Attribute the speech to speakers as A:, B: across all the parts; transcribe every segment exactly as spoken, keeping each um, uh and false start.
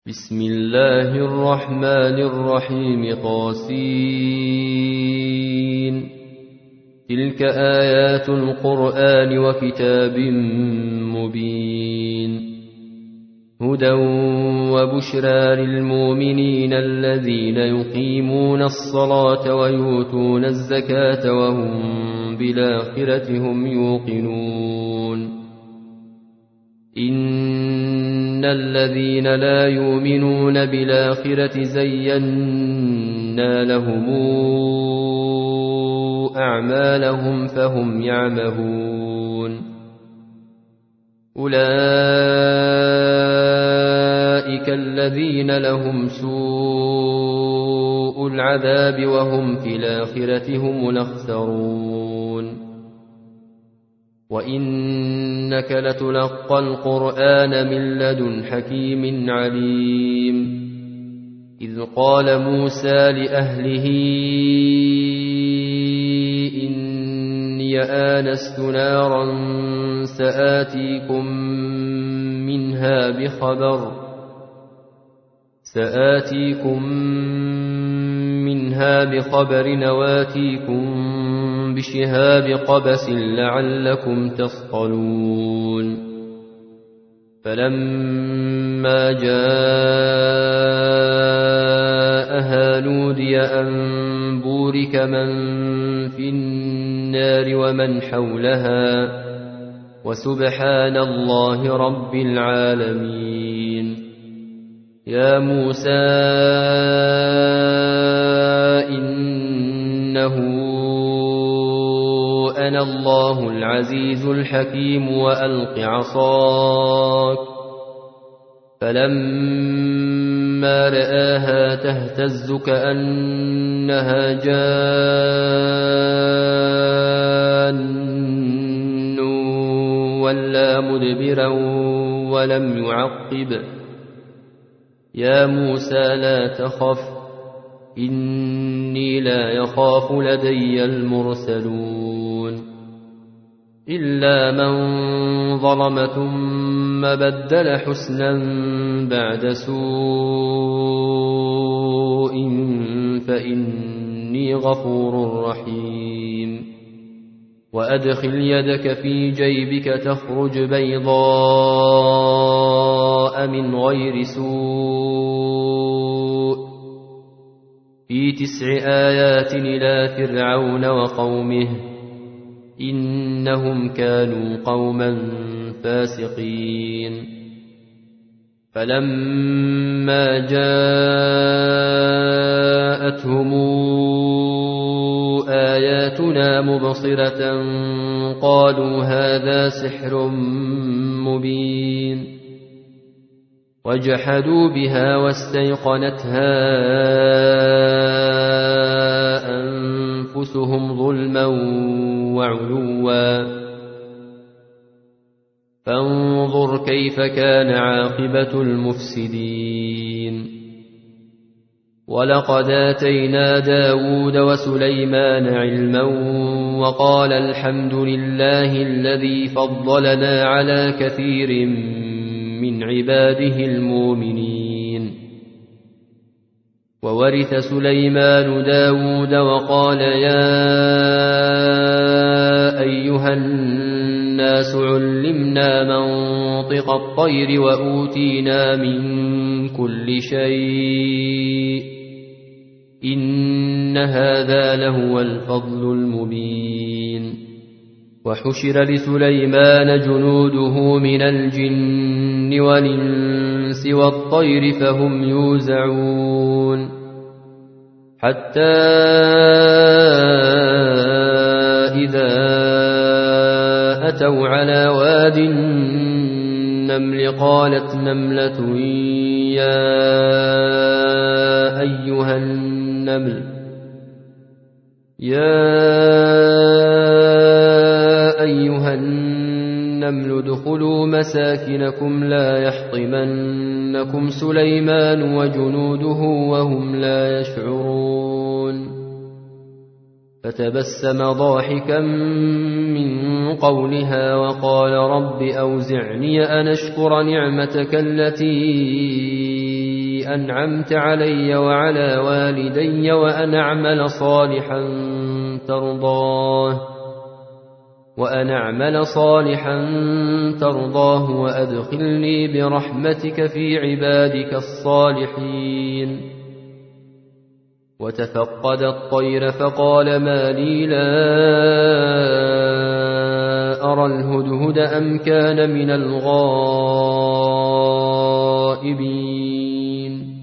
A: بسم الله الرحمن الرحيم طاسين تلك آيات القرآن وكتاب مبين هدى وبشرى للمؤمنين الذين يقيمون الصلاة ويؤتون الزكاة وهم بالآخرة هم يوقنون إن الذين لا يؤمنون بالآخرة زينا لهم أعمالهم فهم يعمهون أولئك الذين لهم سوء العذاب وهم في الآخرة هم الأخسرون وإنك لتلقى القرآن من لدن حكيم عليم إذ قال موسى لأهله إني آنست نارا سآتيكم منها بخبر سآتيكم منها بخبر نواتيكم بشهاب قبس لعلكم تصطلون فلما جاءها نودي أن بورك من في النار ومن حولها وسبحان الله رب العالمين يا موسى إنه أنا الله العزيز الحكيم وألق عصاك فلما رآها تهتز كأنها جان ولا مدبرا ولم يعقب يا موسى لا تخف إني لا يخاف لدي المرسلون إلا من ظلم ثم بدل حسنا بعد سوء فإني غفور رحيم وأدخل يدك في جيبك تخرج بيضاء من غير سوء في تسع آيات إلى فرعون وقومه إنهم كانوا قوما فاسقين فلما جاءتهم آياتنا مبصرة قالوا هذا سحر مبين وجحدوا بها واستيقنتها أنفسهم ظلما وعلوا فانظر كيف كان عاقبة المفسدين ولقد آتينا داود وسليمان علما وقال الحمد لله الذي فضلنا على كثير من عباده المؤمنين وورث سليمان داود وقال يا أيها الناس علمنا منطق الطير وأوتينا من كل شيء إن هذا لهو الفضل المبين وحشر لسليمان جنوده من الجن والإنس والطير فهم يوزعون حتى إذا أتوا على واد النمل قالت نملة يا أيها النمل يا أيها النمل ادخلوا مساكنكم لا يحطمنكم سليمان وجنوده وهم لا يشعرون فتبسم ضاحكا من قولها وقال رب أوزعني أن أشكر نعمتك التي أنعمت علي وعلى والدي وأن أعمل صالحا ترضاه وأن أعمل صالحا ترضاه وأدخلني برحمتك في عبادك الصالحين. وتفقد الطير فقال ما لي لا أرى الهدهد أم كان من الغائبين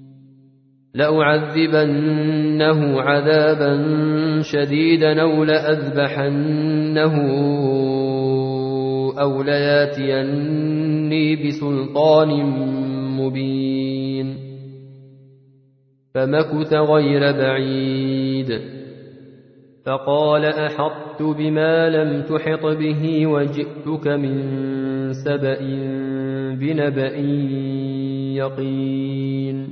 A: لأعذبنه عذابا شديدا أو لأذبحنه أو لياتيني بسلطان مبين. فمكث غير بعيد فقال أحطت بما لم تحط به وجئتك من سبأ بنبأ يقين.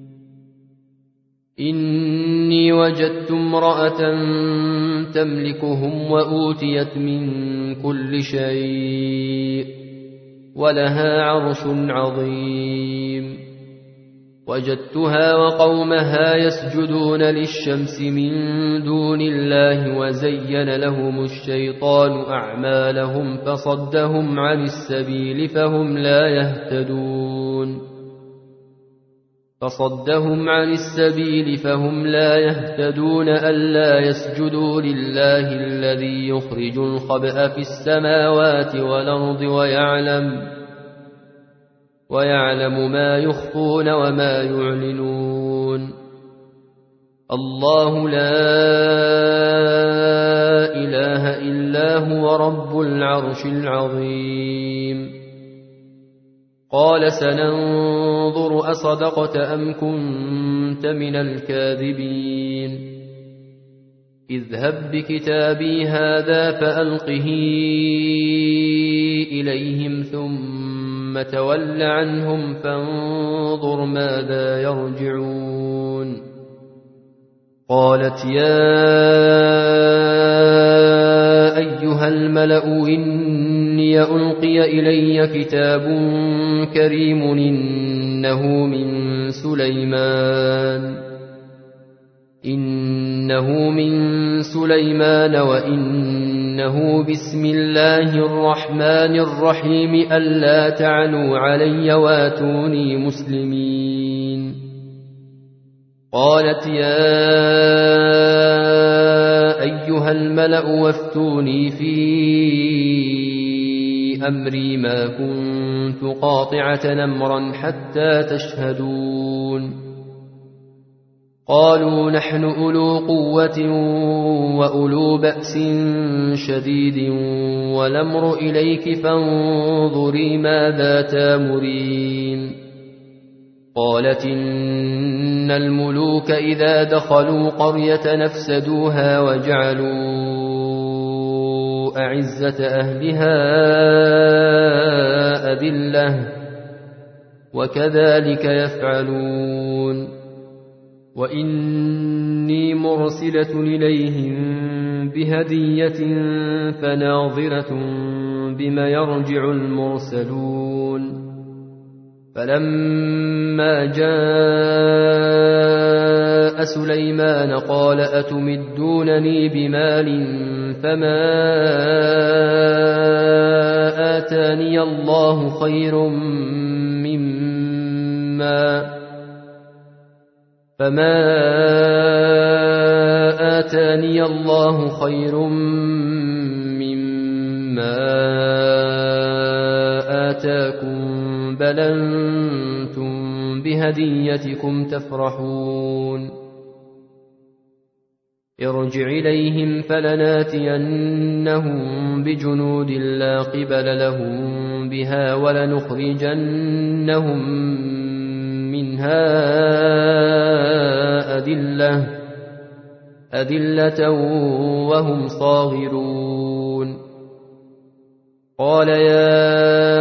A: إني وجدت امرأة تملكهم وأوتيت من كل شيء ولها عرش عظيم. وجدتها وقومها يسجدون للشمس من دون الله وزين لهم الشيطان أعمالهم فصدهم عن السبيل فهم لا يهتدون فصدهم عن السبيل فهم لا يهتدون ألا يسجدوا لله الذي يخرج الخبأ في السماوات والأرض ويعلم ويعلم ما يخفون وما يعلنون. الله لا إله إلا هو رب العرش العظيم. قال سننظر أصدقت أم كنت من الكاذبين. اذهب بكتابي هذا فألقه إليهم ثم تول عنهم فانظر ماذا يرجعون. قالت يا أيها الملأ إني ألقي إلي كتاب كريم إنه من سليمان إنه من سليمان وإنه بسم الله الرحمن الرحيم ألا تعلوا علي واتوني مسلمين. قالت يا أيها الملأ وافتوني في أمري ما كنت قاطعة أمرا حتى تشهدون. قالوا نحن أولو قوة وأولو بأس شديد والأمر إليك فانظري ماذا تامرين. قالت إن الملوك إذا دخلوا قرية نفسدوها وجعلوا أعزة أهلها أذلة وكذلك يفعلون. وإني مرسلة إليهم بهدية فناظرة بما يرجع المرسلون. فلما جاء سليمان قال أتمدونني بمال فما آتاني الله خير مما فما آتاني الله خير مما آتاكم بل أنتم بهديتكم تفرحون. ارجع إليهم فلناتينهم بجنود لا قبل لهم بها ولنخرجنهم منها أذلة أذلة وهم صاغرون. قال يا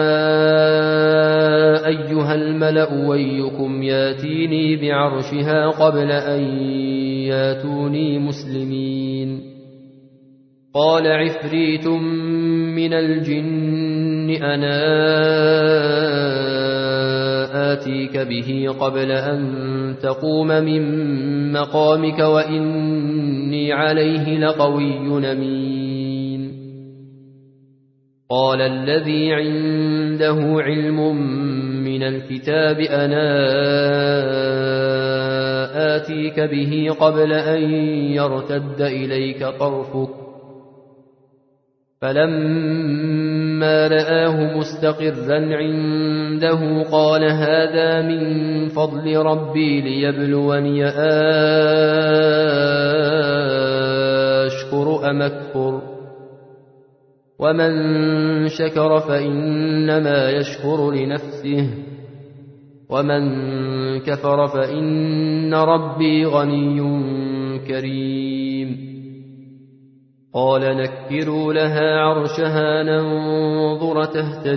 A: أيها الملأ ويكم ياتيني بعرشها قبل أن ياتوني مسلمين. قال عفريت من الجن أنا آتيك به قبل أن تقوم من مقامك وإني عليه لقوي أمين. قال الذي عنده علم من الكتاب أنا آتيك به قبل أن يرتد إليك طرفك فلما رآه مستقرا عنده قال هذا من فضل ربي ليبلوني أشكر أم أكفر ومن شكر فإنما يشكر لنفسه ومن كفر فإن ربي غني كريم. قال نكروا لها عرشها ننظر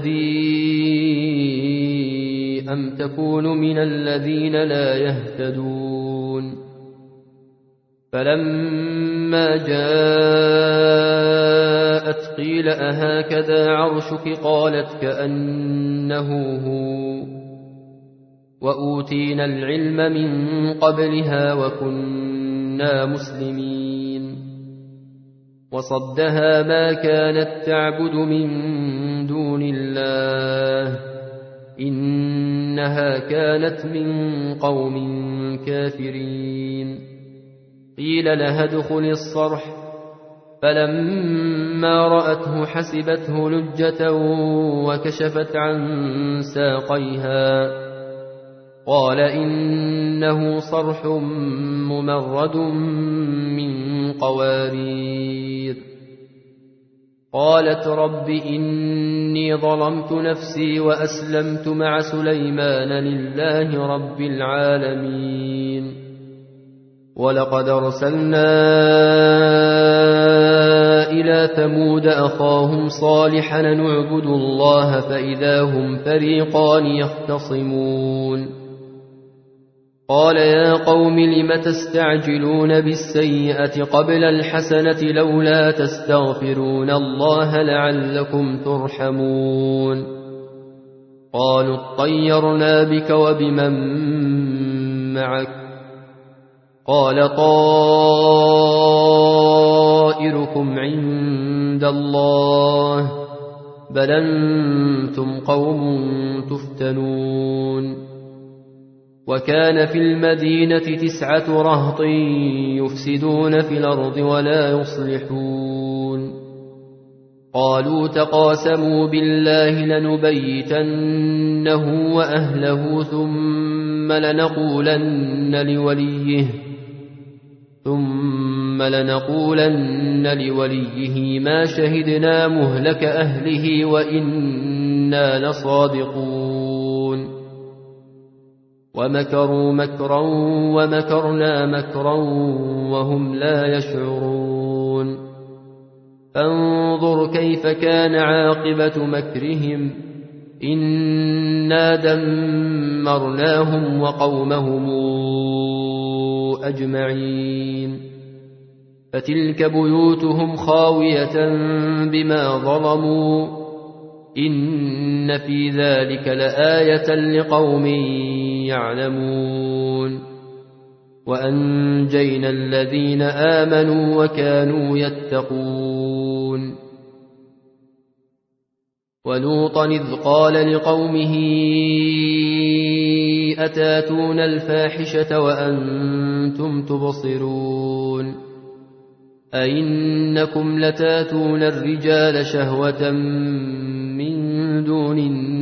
A: تهتدي أم تكون من الذين لا يهتدون. فلما جاءت قيل أهكذا عرشك قالت كأنه هو وأوتينا العلم من قبلها وكنا مسلمين. وصدها ما كانت تعبد من دون الله إنها كانت من قوم كافرين. قيل لها ادخل الصرح فلما رأته حسبته لجة وكشفت عن ساقيها قال إنه صرح ممرد من قوارير. قالت رب إني ظلمت نفسي وأسلمت مع سليمان لله رب العالمين. ولقد أرسلنا إلى ثمود أخاهم صالحا نعبد الله فإذا هم فريقان يختصمون. قال يا قوم لم تستعجلون بالسيئة قبل الحسنة لولا تستغفرون الله لعلكم ترحمون. قالوا اطيرنا بك وبمن معك قال طائركم عند الله بل أنتم قوم تفتنون. وكان في المدينة تسعة رهط يفسدون في الأرض ولا يصلحون. قالوا تقاسموا بالله لنبيتنه وأهله ثم لنقولن لوليه ثم لنقولن لوليه ما شهدنا مهلك أهله وإنا لصادقون. ومكروا مكرا ومكرنا مكرا وهم لا يشعرون. فانظر كيف كان عاقبة مكرهم إنا دمرناهم وقومهم أجمعين. فتلك بيوتهم خاوية بما ظلموا إن في ذلك لآية لقوم يعلمون. وأنجينا الذين آمنوا وكانوا يتقون. ولوطا إذ قال لقومه أتاتون الفاحشة وأنتم تبصرون أئنكم لتاتون الرجال شهوة من دون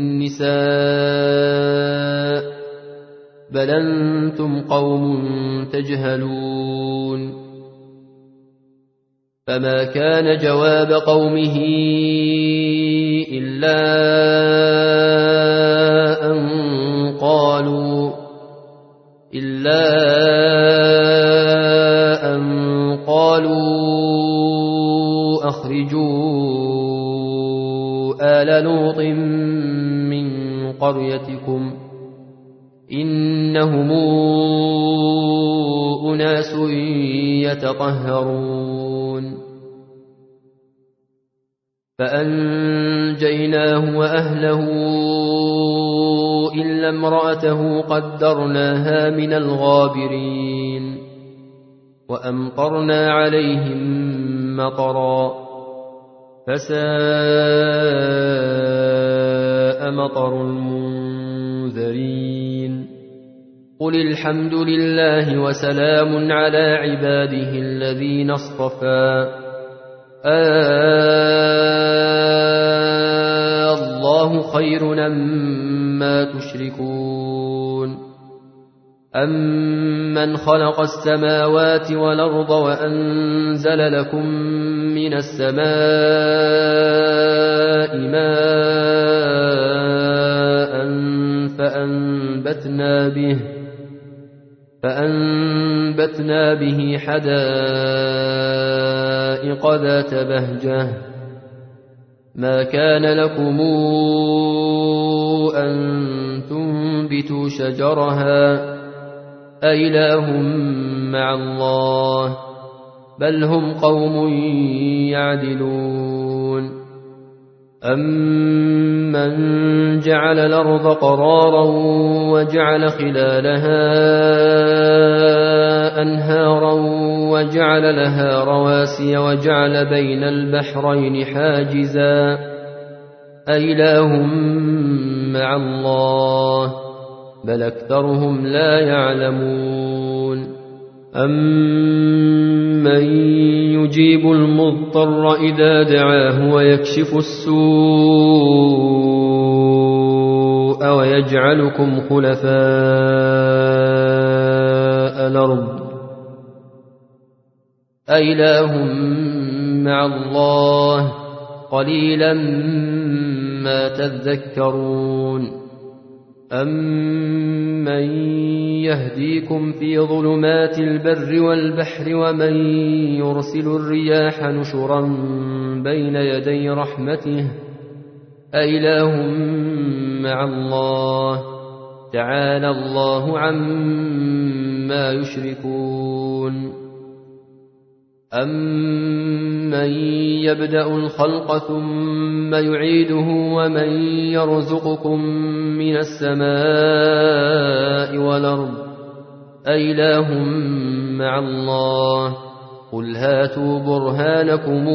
A: النساء بل أنتم قوم تجهلون. فما كان جواب قومه إلا أن قالوا إلا أن قالوا أخرجوا آل لوط من قريتكم إنهم أناس يتطهرون. فأنجيناه وأهله إلا امرأته قدرناها من الغابرين وأمطرنا عليهم مطرا فساء مطر المنذرين قل الحمد لله وسلام على عباده الذين اصطفى آه الله خير أمّا تشركون أَمَّنْ خَلَقَ السَّمَاوَاتِ وَالْأَرْضَ وَأَنزَلَ لَكُم مِّنَ السَّمَاءِ مَاءً فَأَنبَتْنَا بِهِ فَأَنبَتْنَا بِهِ حَدَائِقَ ذَاتَ بَهْجَةٍ مَا كَانَ لَكُمْ أَن تُنبِتُوا شَجَرَهَا أإله مع الله بل هم قوم يعدلون أمن جعل الأرض قرارا وجعل خلالها أنهارا وجعل لها رواسي وجعل بين البحرين حاجزا أإله مع الله بل أكثرهم لا يعلمون أمن يجيب المضطر إذا دعاه ويكشف السوء ويجعلكم خلفاء الأرض أإله مع الله قليلا ما تذكرون أَمَّن يهديكم في ظلمات البر والبحر ومن يرسل الرياح نشرا بين يدي رحمته أإله مع الله تعالى الله عما يشركون أَمَّن يبدأ الخلق ثم يعيده ومن يرزقكم من السماء والأرض أإله مع الله قل هاتوا برهانكم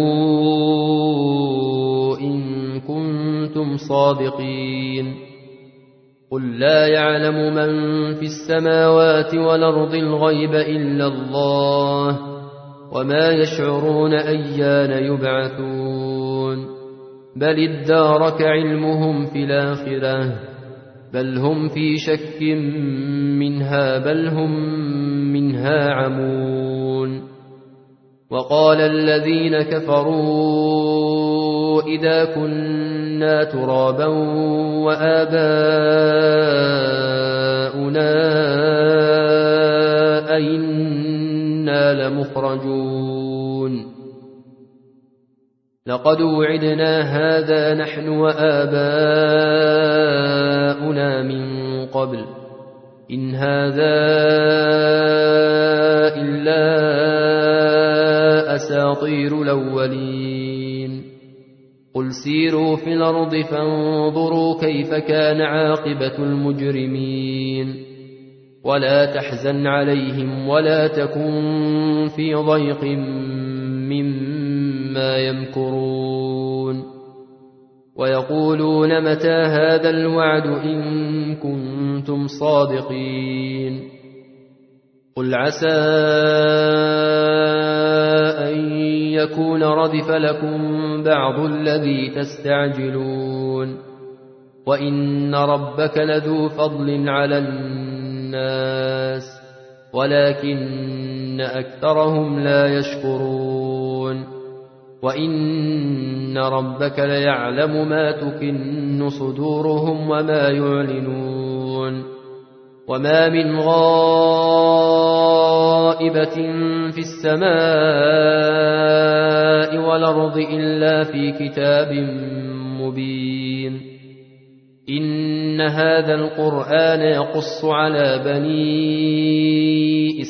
A: إن كنتم صادقين قل لا يعلم من في السماوات والأرض الغيب إلا الله وما يشعرون أيان يبعثون بل ادارك علمهم في الآخرة بل هم في شك منها بل هم منها عمون وقال الذين كفروا إذا كنا ترابا وآباؤنا أئنا لمخرجون لقد وعدنا هذا نحن وآباؤنا من قبل إن هذا إلا أساطير الأولين قل سيروا في الأرض فانظروا كيف كان عاقبة المجرمين ولا تحزن عليهم ولا تكن في ضيق مما يمكرون ويقولون متى هذا الوعد إن كنتم صادقين قل عسى أن يكون ردف لكم بعض الذي تستعجلون وإن ربك لذو فضل على الناس ولكن أكثرهم لا يشكرون وإن ربك ليعلم ما تكن صدورهم وما يعلنون وما من غائبة في السماء والأرض إلا في كتاب مبين إن هذا القرآن يقص على بني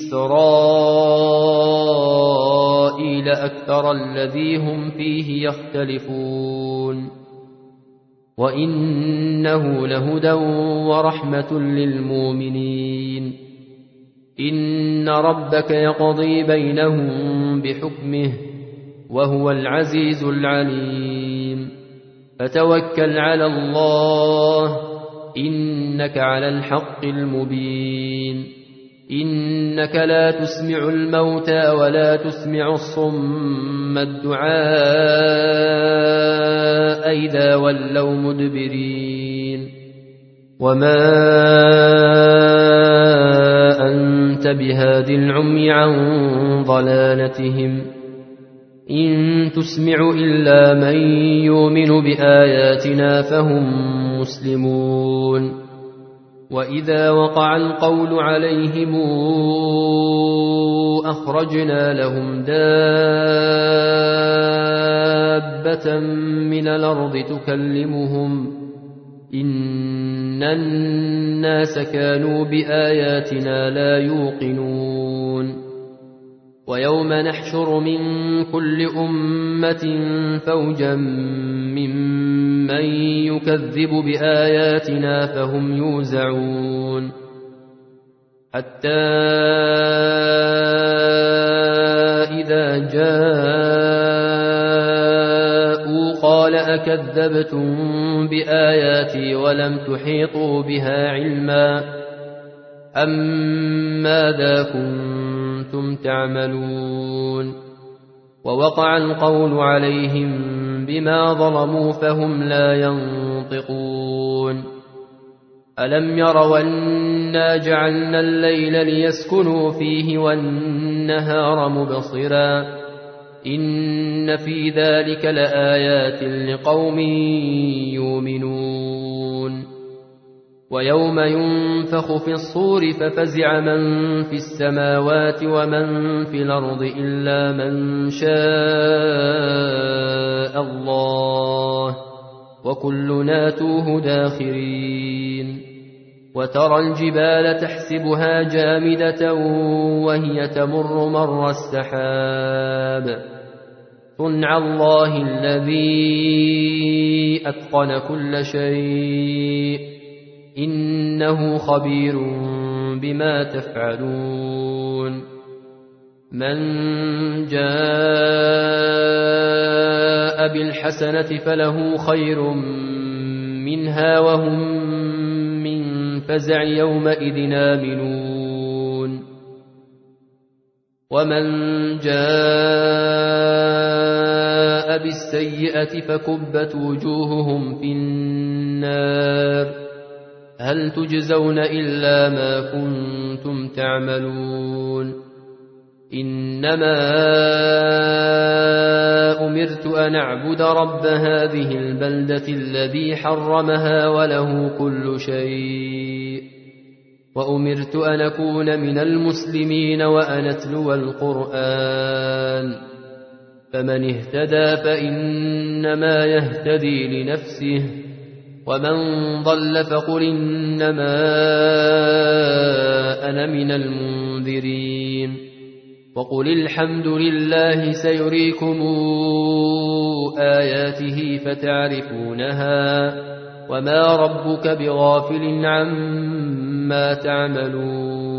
A: إسرائيل أكثر الذي هم فيه يختلفون وإنه لهدى ورحمة للمؤمنين إن ربك يقضي بينهم بحكمه وهو العزيز العليم فتوكل على الله إنك على الحق المبين إنك لا تسمع الموتى ولا تسمع الصم الدعاء إذا ولوا مدبرين وما أنت بهاد العمي عن ضلالتهم إن تسمع إلا من يؤمن بآياتنا فهم مسلمون وإذا وقع القول عليهم أخرجنا لهم دابة من الأرض تكلمهم إن الناس كانوا بآياتنا لا يوقنون ويوم نحشر من كل أمة فوجا ممن يكذب بآياتنا فهم يوزعون حتى إذا جاءوا قال أكذبتم بآياتي ولم تحيطوا بها علما أم ماذا كنتم تعملون ووقع القول عليهم بما ظلموا فهم لا ينطقون ألم يروا أنا جعلنا الليل ليسكنوا فيه والنهار مبصرا إن في ذلك لآيات لقوم يؤمنون ويوم ينفخ في الصور ففزع من في السماوات ومن في الأرض إلا من شاء الله وكلنا توه داخرين وترى الجبال تحسبها جامدة وهي تمر مر السحاب صنع الله الذي أتقن كل شيء إنه خبير بما تفعلون من جاء بالحسنة فله خير منها وهم من فزع يومئذ آمنون ومن جاء بالسيئة فكبت وجوههم في النار هل تجزون إلا ما كنتم تعملون إنما أمرت أن أعبد رب هذه البلدة الذي حرمها وله كل شيء وأمرت أن أكون من المسلمين وأن أتلو القرآن فمن اهتدى فإنما يهتدي لنفسه ومن ضل فقل إنما أنا من المنذرين وقل الحمد لله سيريكم آياته فتعرفونها وما ربك بغافل عما تعملون